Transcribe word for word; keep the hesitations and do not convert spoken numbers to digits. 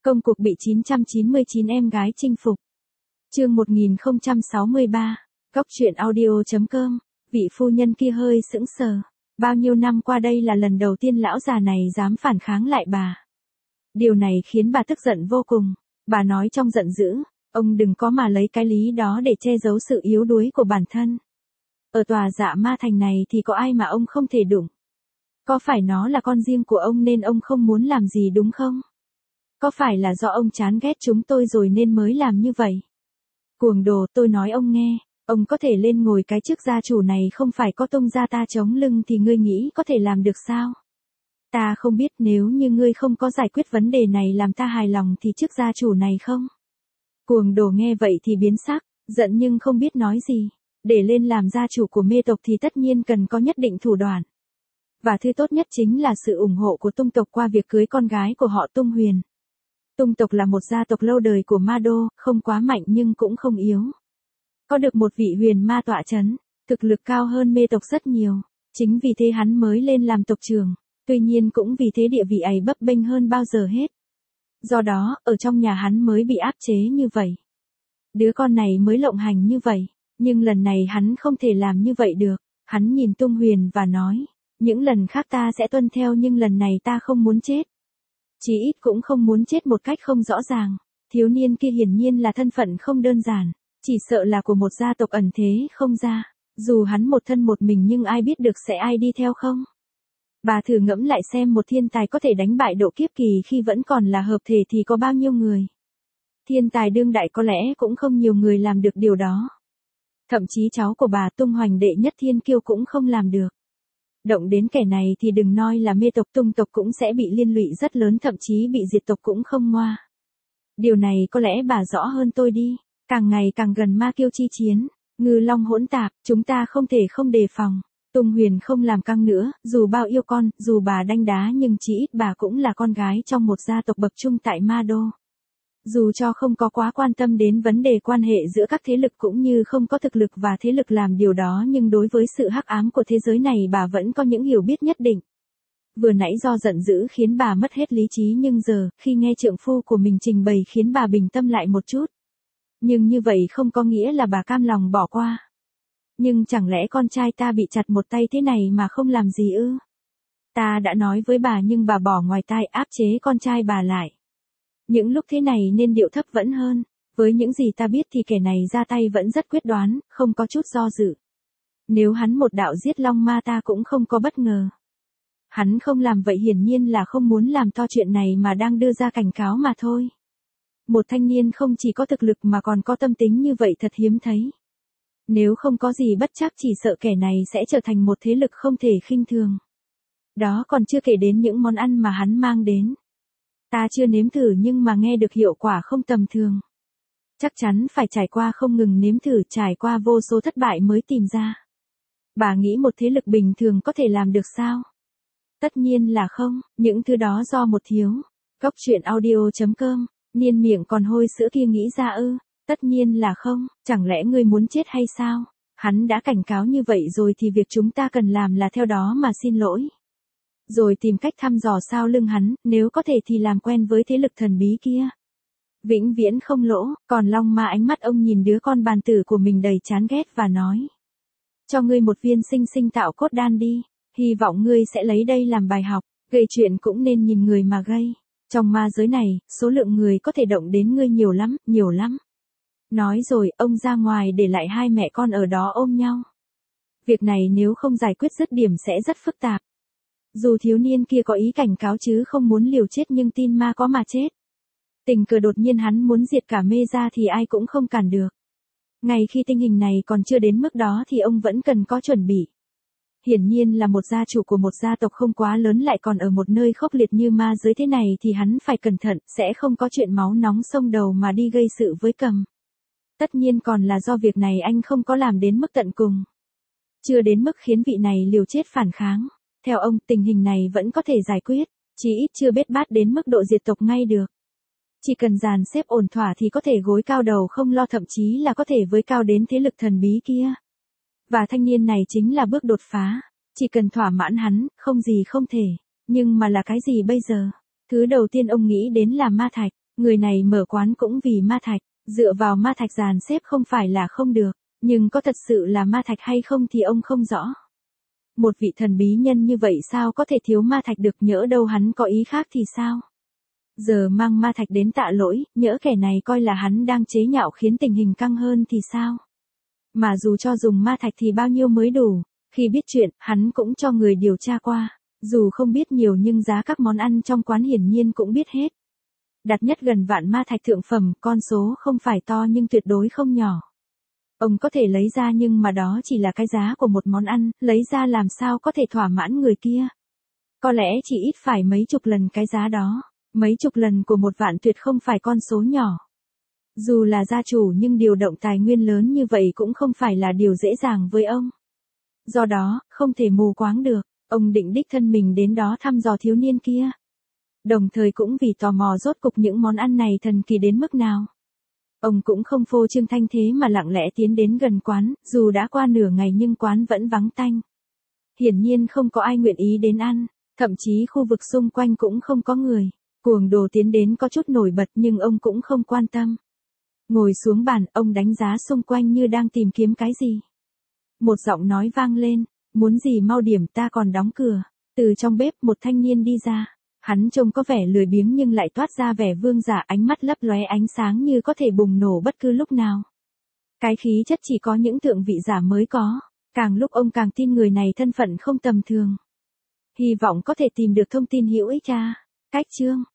Công cuộc bị chín trăm chín mươi chín em gái chinh phục. Chương một nghìn không trăm sáu mươi ba, Góc truyện audio chấm com. Vị phu nhân kia hơi sững sờ. Bao nhiêu năm qua đây là lần đầu tiên lão già này dám phản kháng lại bà. Điều này khiến bà tức giận vô cùng. Bà nói trong giận dữ, ông đừng có mà lấy cái lý đó để che giấu sự yếu đuối của bản thân. Ở tòa Dạ Ma Thành này thì có ai mà ông không thể đụng. Có phải nó là con riêng của ông nên ông không muốn làm gì đúng không? Có phải là do ông chán ghét chúng tôi rồi nên mới làm như vậy? Cuồng đồ, tôi nói ông nghe, ông có thể lên ngồi cái chức gia chủ này không phải có tung ra ta chống lưng thì ngươi nghĩ có thể làm được sao? Ta không biết nếu như ngươi không có giải quyết vấn đề này làm ta hài lòng thì chức gia chủ này không? Cuồng đồ nghe vậy thì biến sắc, giận nhưng không biết nói gì. Để lên làm gia chủ của mê tộc thì tất nhiên cần có nhất định thủ đoạn. Và thứ tốt nhất chính là sự ủng hộ của Tung tộc qua việc cưới con gái của họ Tung Huyền. Tung tộc là một gia tộc lâu đời của Ma Đô, không quá mạnh nhưng cũng không yếu. Có được một vị huyền ma tọa chấn, thực lực cao hơn mê tộc rất nhiều. Chính vì thế hắn mới lên làm tộc trưởng, tuy nhiên cũng vì thế địa vị ấy bấp bênh hơn bao giờ hết. Do đó, ở trong nhà hắn mới bị áp chế như vậy. Đứa con này mới lộng hành như vậy, nhưng lần này hắn không thể làm như vậy được. Hắn nhìn Tung Huyền và nói, những lần khác ta sẽ tuân theo nhưng lần này ta không muốn chết. Chí ít cũng không muốn chết một cách không rõ ràng. Thiếu niên kia hiển nhiên là thân phận không đơn giản, chỉ sợ là của một gia tộc ẩn thế không ra. Dù hắn một thân một mình nhưng ai biết được sẽ ai đi theo không? Bà thử ngẫm lại xem một thiên tài có thể đánh bại độ kiếp kỳ khi vẫn còn là hợp thể thì có bao nhiêu người. Thiên tài đương đại có lẽ cũng không nhiều người làm được điều đó. Thậm chí cháu của bà Tung Hoành đệ nhất thiên kiêu cũng không làm được. Động đến kẻ này thì đừng nói là mê tộc Tung tộc cũng sẽ bị liên lụy rất lớn, thậm chí bị diệt tộc cũng không ngoa. Điều này có lẽ bà rõ hơn tôi đi. Càng ngày càng gần ma kiêu chi chiến, ngư long hỗn tạp, chúng ta không thể không đề phòng. Tung Huyền không làm căng nữa, dù bao yêu con, dù bà đanh đá nhưng chỉ ít bà cũng là con gái trong một gia tộc bậc trung tại Ma Đô. Dù cho không có quá quan tâm đến vấn đề quan hệ giữa các thế lực cũng như không có thực lực và thế lực làm điều đó nhưng đối với sự hắc ám của thế giới này bà vẫn có những hiểu biết nhất định. Vừa nãy do giận dữ khiến bà mất hết lý trí nhưng giờ, khi nghe trượng phu của mình trình bày khiến bà bình tâm lại một chút. Nhưng như vậy không có nghĩa là bà cam lòng bỏ qua. Nhưng chẳng lẽ con trai ta bị chặt một tay thế này mà không làm gì ư? Ta đã nói với bà nhưng bà bỏ ngoài tai áp chế con trai bà lại. Những lúc thế này nên điệu thấp vẫn hơn, với những gì ta biết thì kẻ này ra tay vẫn rất quyết đoán, không có chút do dự. Nếu hắn một đạo giết long ma ta cũng không có bất ngờ. Hắn không làm vậy hiển nhiên là không muốn làm to chuyện này mà đang đưa ra cảnh cáo mà thôi. Một thanh niên không chỉ có thực lực mà còn có tâm tính như vậy thật hiếm thấy. Nếu không có gì bất chắc chỉ sợ kẻ này sẽ trở thành một thế lực không thể khinh thường. Đó còn chưa kể đến những món ăn mà hắn mang đến. Ta chưa nếm thử nhưng mà nghe được hiệu quả không tầm thường. Chắc chắn phải trải qua không ngừng nếm thử, trải qua vô số thất bại mới tìm ra. Bà nghĩ một thế lực bình thường có thể làm được sao? Tất nhiên là không, những thứ đó do một thiếu. Góc truyện audio chấm com, niên miệng còn hôi sữa kia nghĩ ra ư? Tất nhiên là không, chẳng lẽ ngươi muốn chết hay sao? Hắn đã cảnh cáo như vậy rồi thì việc chúng ta cần làm là theo đó mà xin lỗi. Rồi tìm cách thăm dò sau lưng hắn, nếu có thể thì làm quen với thế lực thần bí kia. Vĩnh viễn không lỗ, còn Long Ma ánh mắt ông nhìn đứa con bàn tử của mình đầy chán ghét và nói. Cho ngươi một viên sinh sinh tạo cốt đan đi, hy vọng ngươi sẽ lấy đây làm bài học, gây chuyện cũng nên nhìn người mà gây. Trong ma giới này, số lượng người có thể động đến ngươi nhiều lắm, nhiều lắm. Nói rồi, ông ra ngoài để lại hai mẹ con ở đó ôm nhau. Việc này nếu không giải quyết dứt điểm sẽ rất phức tạp. Dù thiếu niên kia có ý cảnh cáo chứ không muốn liều chết nhưng tin ma có mà chết. Tình cờ đột nhiên hắn muốn diệt cả mê ra thì ai cũng không cản được. Ngay khi tình hình này còn chưa đến mức đó thì ông vẫn cần có chuẩn bị. Hiển nhiên là một gia chủ của một gia tộc không quá lớn lại còn ở một nơi khốc liệt như ma giới thế này thì hắn phải cẩn thận, sẽ không có chuyện máu nóng sông đầu mà đi gây sự với Cầm. Tất nhiên còn là do việc này anh không có làm đến mức tận cùng. Chưa đến mức khiến vị này liều chết phản kháng. Theo ông, tình hình này vẫn có thể giải quyết, chỉ ít chưa bết bát đến mức độ diệt tộc ngay được. Chỉ cần dàn xếp ổn thỏa thì có thể gối cao đầu không lo, thậm chí là có thể với cao đến thế lực thần bí kia. Và thanh niên này chính là bước đột phá, chỉ cần thỏa mãn hắn, không gì không thể. Nhưng mà là cái gì bây giờ? Thứ đầu tiên ông nghĩ đến là ma thạch. Người này mở quán cũng vì ma thạch, dựa vào ma thạch dàn xếp không phải là không được, nhưng có thật sự là ma thạch hay không thì ông không rõ. Một vị thần bí nhân như vậy sao có thể thiếu ma thạch được, nhỡ đâu hắn có ý khác thì sao? Giờ mang ma thạch đến tạ lỗi, nhỡ kẻ này coi là hắn đang chế nhạo khiến tình hình căng hơn thì sao? Mà dù cho dùng ma thạch thì bao nhiêu mới đủ, khi biết chuyện, hắn cũng cho người điều tra qua. Dù không biết nhiều nhưng giá các món ăn trong quán hiển nhiên cũng biết hết. Đặt nhất gần vạn ma thạch thượng phẩm, con số không phải to nhưng tuyệt đối không nhỏ. Ông có thể lấy ra nhưng mà đó chỉ là cái giá của một món ăn, lấy ra làm sao có thể thỏa mãn người kia. Có lẽ chỉ ít phải mấy chục lần cái giá đó, mấy chục lần của một vạn tuyệt không phải con số nhỏ. Dù là gia chủ nhưng điều động tài nguyên lớn như vậy cũng không phải là điều dễ dàng với ông. Do đó, không thể mù quáng được, ông định đích thân mình đến đó thăm dò thiếu niên kia. Đồng thời cũng vì tò mò rốt cục những món ăn này thần kỳ đến mức nào. Ông cũng không phô trương thanh thế mà lặng lẽ tiến đến gần quán, dù đã qua nửa ngày nhưng quán vẫn vắng tanh. Hiển nhiên không có ai nguyện ý đến ăn, thậm chí khu vực xung quanh cũng không có người. Cuồng đồ tiến đến có chút nổi bật nhưng ông cũng không quan tâm. Ngồi xuống bàn, ông đánh giá xung quanh như đang tìm kiếm cái gì. Một giọng nói vang lên, muốn gì mau điểm, ta còn đóng cửa. Từ trong bếp một thanh niên đi ra. Hắn trông có vẻ lười biếng nhưng lại toát ra vẻ vương giả, ánh mắt lấp lóe ánh sáng như có thể bùng nổ bất cứ lúc nào. Cái khí chất chỉ có những thượng vị giả mới có. Càng lúc ông càng tin người này thân phận không tầm thường. Hy vọng có thể tìm được thông tin hữu ích. À, cách chương